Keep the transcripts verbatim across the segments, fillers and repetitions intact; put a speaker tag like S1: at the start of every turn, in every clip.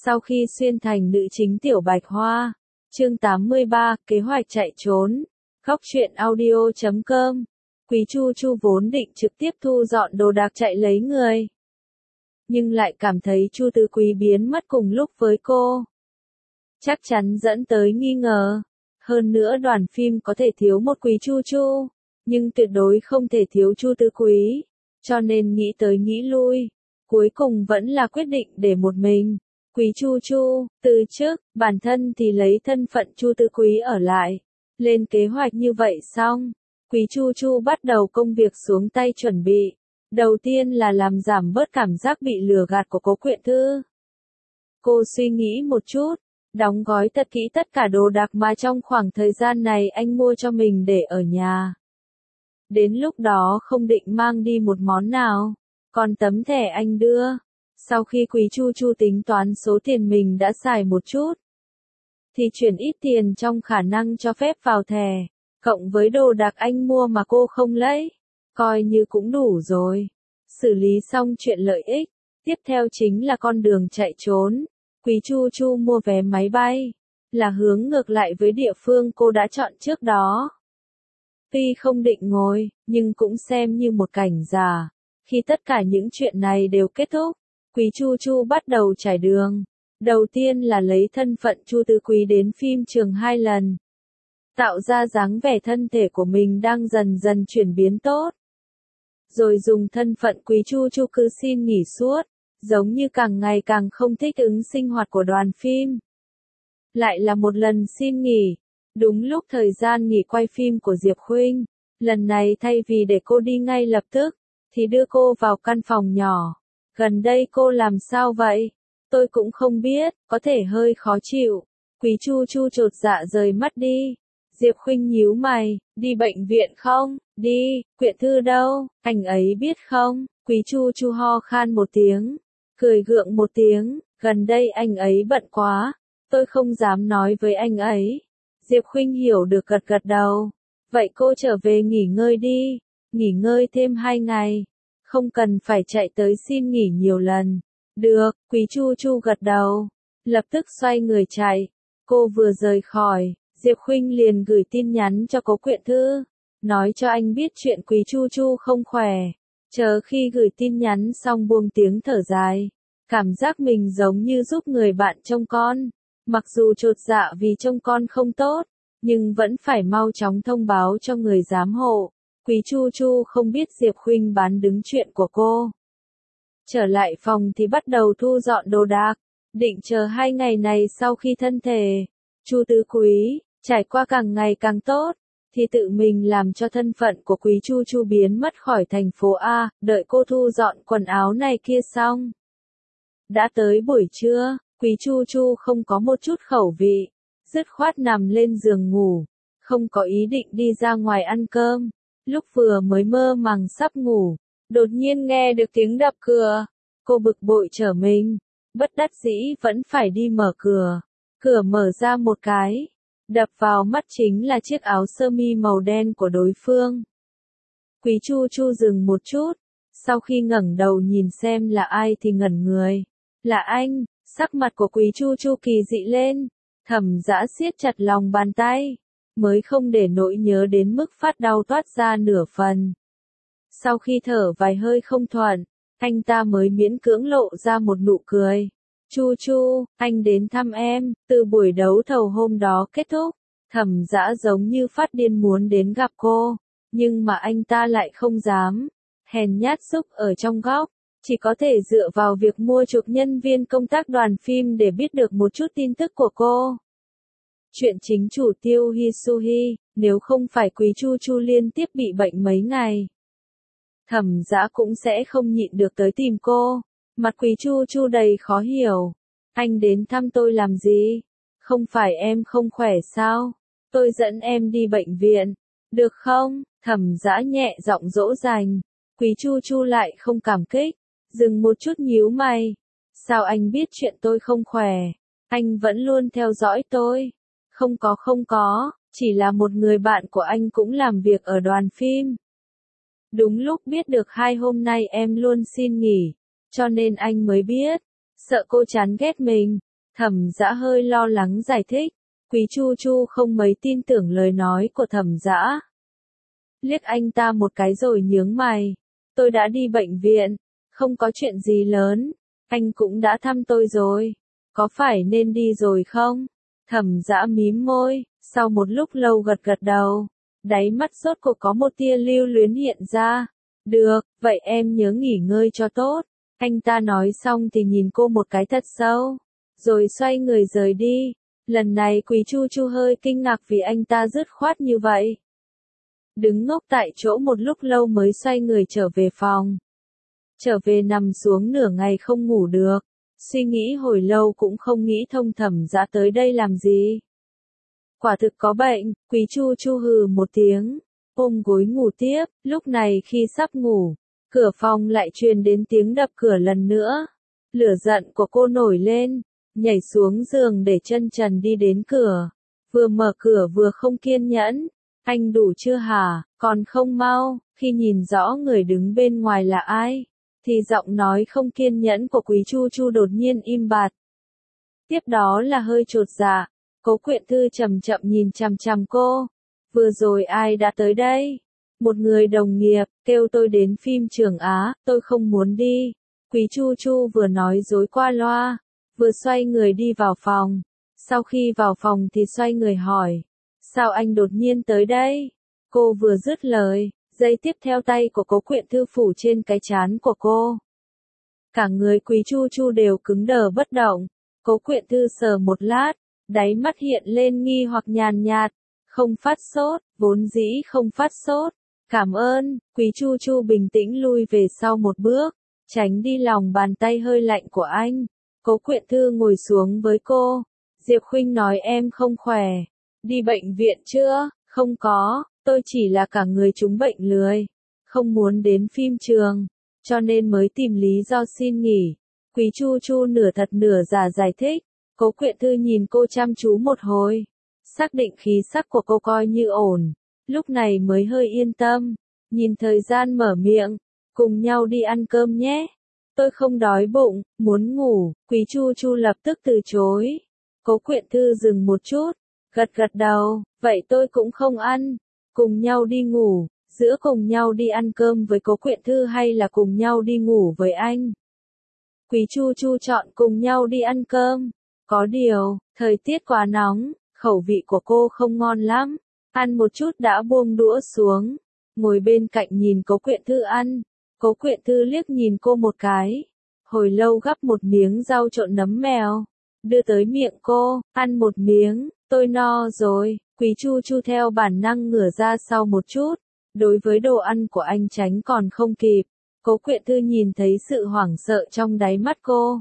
S1: Sau khi xuyên thành nữ chính Tiểu Bạch Hoa, chương tám mươi ba, kế hoạch chạy trốn, góc truyện audio chấm com, Quý Chu Chu vốn định trực tiếp thu dọn đồ đạc chạy lấy người. Nhưng lại cảm thấy Chu Tứ Quý biến mất cùng lúc với cô. Chắc chắn dẫn tới nghi ngờ. Hơn nữa đoàn phim có thể thiếu một Quý Chu Chu, nhưng tuyệt đối không thể thiếu Chu Tứ Quý, cho nên nghĩ tới nghĩ lui, cuối cùng vẫn là quyết định để một mình. Quý Chu Chu, từ trước, bản thân thì lấy thân phận Chu Tứ Quý ở lại. Lên kế hoạch như vậy xong, Quý Chu Chu bắt đầu công việc xuống tay chuẩn bị. Đầu tiên là làm giảm bớt cảm giác bị lừa gạt của Cố Quyện Thư. Cô suy nghĩ một chút, đóng gói thật kỹ tất cả đồ đạc mà trong khoảng thời gian này anh mua cho mình để ở nhà. Đến lúc đó không định mang đi một món nào, còn tấm thẻ anh đưa. Sau khi Quý Chu Chu tính toán số tiền mình đã xài một chút, thì chuyển ít tiền trong khả năng cho phép vào thẻ, cộng với đồ đạc anh mua mà cô không lấy, coi như cũng đủ rồi. Xử lý xong chuyện lợi ích, tiếp theo chính là con đường chạy trốn. Quý Chu Chu mua vé máy bay, là hướng ngược lại với địa phương cô đã chọn trước đó. Tuy không định ngồi, nhưng cũng xem như một cảnh giả. Khi tất cả những chuyện này đều kết thúc, Quý Chu Chu bắt đầu trải đường. Đầu tiên là lấy thân phận Chu Tứ Quý đến phim trường hai lần. Tạo ra dáng vẻ thân thể của mình đang dần dần chuyển biến tốt. Rồi dùng thân phận Quý Chu Chu cứ xin nghỉ suốt, giống như càng ngày càng không thích ứng sinh hoạt của đoàn phim. Lại là một lần xin nghỉ, đúng lúc thời gian nghỉ quay phim của Diệp Khuynh. Lần này thay vì để cô đi ngay lập tức, thì đưa cô vào căn phòng nhỏ. Gần đây cô làm sao vậy? Tôi cũng không biết, có thể hơi khó chịu. Quý Chu Chu chột dạ rời mắt đi. Diệp Khuynh nhíu mày, đi bệnh viện không? Đi, Quyện Thư đâu? Anh ấy biết không? Quý Chu Chu ho khan một tiếng, cười gượng một tiếng, gần đây anh ấy bận quá, tôi không dám nói với anh ấy. Diệp Khuynh hiểu được gật gật đầu. Vậy cô trở về nghỉ ngơi đi, nghỉ ngơi thêm hai ngày. Không cần phải chạy tới xin nghỉ nhiều lần. Được, Quý Chu Chu gật đầu. Lập tức xoay người chạy. Cô vừa rời khỏi, Diệp Khuynh liền gửi tin nhắn cho Cố Quyện Thư, nói cho anh biết chuyện Quý Chu Chu không khỏe. Chờ khi gửi tin nhắn xong buông tiếng thở dài. Cảm giác mình giống như giúp người bạn trông con. Mặc dù chột dạ vì trông con không tốt, nhưng vẫn phải mau chóng thông báo cho người giám hộ. Quý Chu Chu không biết Diệp Khuynh bán đứng chuyện của cô. Trở lại phòng thì bắt đầu thu dọn đồ đạc, định chờ hai ngày này sau khi thân thể Chu Tứ Quý trải qua càng ngày càng tốt, thì tự mình làm cho thân phận của Quý Chu Chu biến mất khỏi thành phố A, đợi cô thu dọn quần áo này kia xong. Đã tới buổi trưa, Quý Chu Chu không có một chút khẩu vị, dứt khoát nằm lên giường ngủ, không có ý định đi ra ngoài ăn cơm. Lúc vừa mới mơ màng sắp ngủ, đột nhiên nghe được tiếng đập cửa. Cô bực bội trở mình, bất đắc dĩ vẫn phải đi mở cửa. Cửa mở ra một cái, đập vào mắt chính là chiếc áo sơ mi màu đen của đối phương. Quý Chu Chu dừng một chút, sau khi ngẩng đầu nhìn xem là ai thì ngẩn người. Là anh. Sắc mặt của Quý Chu Chu kỳ dị lên, Thẩm Dã siết chặt lòng bàn tay, mới không để nỗi nhớ đến mức phát đau toát ra nửa phần. Sau khi thở vài hơi không thuận, anh ta mới miễn cưỡng lộ ra một nụ cười. Chu Chu, anh đến thăm em. Từ buổi đấu thầu hôm đó kết thúc, Thẩm Dã giống như phát điên muốn đến gặp cô, nhưng mà anh ta lại không dám. Hèn nhát xúc ở trong góc, chỉ có thể dựa vào việc mua chuộc nhân viên công tác đoàn phim để biết được một chút tin tức của cô. Chuyện chính chủ Tiêu Hisuhi, nếu không phải Quý Chu Chu liên tiếp bị bệnh mấy ngày, Thẩm Dã cũng sẽ không nhịn được tới tìm cô. Mặt Quý Chu Chu đầy khó hiểu. Anh đến thăm tôi làm gì? Không phải em không khỏe sao? Tôi dẫn em đi bệnh viện, được không? Thẩm Dã nhẹ giọng dỗ dành. Quý Chu Chu lại không cảm kích, dừng một chút nhíu mày. Sao anh biết chuyện tôi không khỏe? Anh vẫn luôn theo dõi tôi. Không có không có, chỉ là một người bạn của anh cũng làm việc ở đoàn phim. Đúng lúc biết được hai hôm nay em luôn xin nghỉ, cho nên anh mới biết. Sợ cô chán ghét mình, Thẩm Dã hơi lo lắng giải thích. Quý Chu Chu không mấy tin tưởng lời nói của Thẩm Dã. Liếc anh ta một cái rồi nhướng mày. Tôi đã đi bệnh viện, không có chuyện gì lớn, anh cũng đã thăm tôi rồi, có phải nên đi rồi không? Thẩm Dã mím môi, sau một lúc lâu gật gật đầu, đáy mắt rốt cuộc có một tia lưu luyến hiện ra. Được, vậy em nhớ nghỉ ngơi cho tốt. Anh ta nói xong thì nhìn cô một cái thật sâu, rồi xoay người rời đi. Lần này Quý Chu Chu hơi kinh ngạc vì anh ta dứt khoát như vậy. Đứng ngốc tại chỗ một lúc lâu mới xoay người trở về phòng. Trở về nằm xuống nửa ngày không ngủ được. Suy nghĩ hồi lâu cũng không nghĩ thông Thẩm Dã tới đây làm gì. Quả thực có bệnh, Quý Chu Chu hừ một tiếng, ôm gối ngủ tiếp. Lúc này khi sắp ngủ, cửa phòng lại truyền đến tiếng đập cửa lần nữa. Lửa giận của cô nổi lên, nhảy xuống giường để chân trần đi đến cửa. Vừa mở cửa vừa không kiên nhẫn. Anh đủ chưa hả, còn không mau? Khi nhìn rõ người đứng bên ngoài là ai, thì giọng nói không kiên nhẫn của Quý Chu Chu đột nhiên im bặt. Tiếp đó là hơi chột dạ. Cố Quyện Thư chậm chậm nhìn chằm chằm cô. Vừa rồi ai đã tới đây? Một người đồng nghiệp, kêu tôi đến phim Trường Á, tôi không muốn đi. Quý Chu Chu vừa nói dối qua loa, vừa xoay người đi vào phòng. Sau khi vào phòng thì xoay người hỏi. Sao anh đột nhiên tới đây? Cô vừa dứt lời, giây tiếp theo tay của Cố Quyện Thư phủ trên cái trán của cô. Cả người Quý Chu Chu đều cứng đờ bất động. Cố Quyện Thư sờ một lát, đáy mắt hiện lên nghi hoặc nhàn nhạt. Không phát sốt, vốn dĩ không phát sốt. Cảm ơn. Quý Chu Chu bình tĩnh lui về sau một bước, tránh đi lòng bàn tay hơi lạnh của anh. Cố Quyện Thư ngồi xuống với cô. Diệp Khuynh nói em không khỏe. Đi bệnh viện chưa? Không có, tôi chỉ là cả người trúng bệnh lười, không muốn đến phim trường, cho nên mới tìm lý do xin nghỉ. Quý Chu Chu nửa thật nửa giả giải thích. Cố Quyện Thư nhìn cô chăm chú một hồi, xác định khí sắc của cô coi như ổn, lúc này mới hơi yên tâm. Nhìn thời gian mở miệng, cùng nhau đi ăn cơm nhé. Tôi không đói bụng, muốn ngủ. Quý Chu Chu lập tức từ chối. Cố Quyện Thư dừng một chút, gật gật đầu, vậy tôi cũng không ăn. Cùng nhau đi ngủ, giữa cùng nhau đi ăn cơm với Cố Quyện Thư hay là cùng nhau đi ngủ với anh? Quý Chu Chu chọn cùng nhau đi ăn cơm. Có điều, thời tiết quá nóng, khẩu vị của cô không ngon lắm. Ăn một chút đã buông đũa xuống, ngồi bên cạnh nhìn Cố Quyện Thư ăn. Cố Quyện Thư liếc nhìn cô một cái, hồi lâu gắp một miếng rau trộn nấm mèo, đưa tới miệng cô, ăn một miếng, tôi no rồi. Quý Chu Chu theo bản năng ngửa ra sau một chút, đối với đồ ăn của anh tránh còn không kịp. Cố Quyện Thư nhìn thấy sự hoảng sợ trong đáy mắt cô.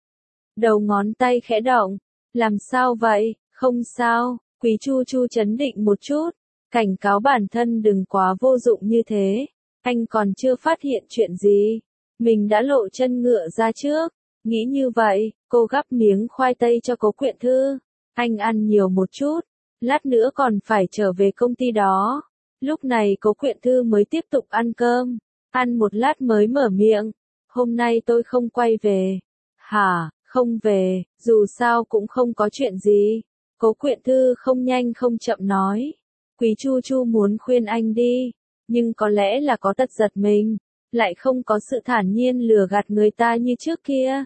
S1: Đầu ngón tay khẽ động, làm sao vậy, không sao. Quý Chu Chu trấn định một chút, cảnh cáo bản thân đừng quá vô dụng như thế. Anh còn chưa phát hiện chuyện gì, mình đã lộ chân ngựa ra trước. Nghĩ như vậy, cô gắp miếng khoai tây cho Cố Quyện Thư. Anh ăn nhiều một chút, lát nữa còn phải trở về công ty đó. Lúc này Cố Quyện Thư mới tiếp tục ăn cơm, ăn một lát mới mở miệng. Hôm nay tôi không quay về. Hả, không về, dù sao cũng không có chuyện gì. Cố Quyện Thư không nhanh không chậm nói. Quý Chu Chu muốn khuyên anh đi, nhưng có lẽ là có tật giật mình, lại không có sự thản nhiên lừa gạt người ta như trước kia.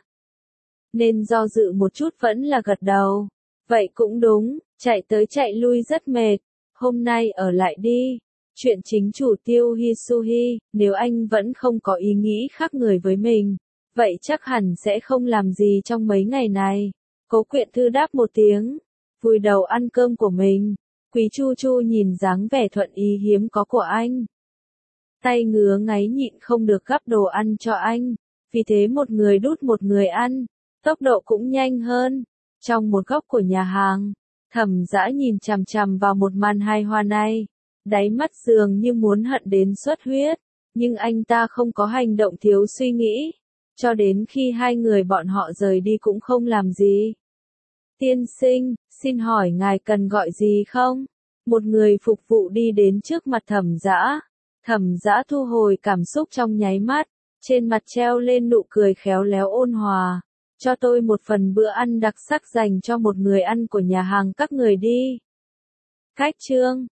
S1: Nên do dự một chút vẫn là gật đầu. Vậy cũng đúng, chạy tới chạy lui rất mệt, hôm nay ở lại đi. Chuyện chính chủ Tiêu Hisuhi, nếu anh vẫn không có ý nghĩ khác người với mình, vậy chắc hẳn sẽ không làm gì trong mấy ngày này. Cố Quyện Thư đáp một tiếng, vùi đầu ăn cơm của mình. Quý Chu Chu nhìn dáng vẻ thuận ý hiếm có của anh, tay ngứa ngáy nhịn không được gắp đồ ăn cho anh, vì thế một người đút một người ăn, tốc độ cũng nhanh hơn. Trong một góc của nhà hàng, Thẩm Dã nhìn chằm chằm vào một màn hài hòa này, đáy mắt dường như muốn hận đến xuất huyết, nhưng anh ta không có hành động thiếu suy nghĩ, cho đến khi hai người bọn họ rời đi cũng không làm gì. Tiên sinh, xin hỏi ngài cần gọi gì không? Một người phục vụ đi đến trước mặt Thẩm Dã. Thẩm Dã thu hồi cảm xúc trong nháy mắt, trên mặt treo lên nụ cười khéo léo ôn hòa. Cho tôi một phần bữa ăn đặc sắc dành cho một người ăn của nhà hàng các người đi. Khách trương.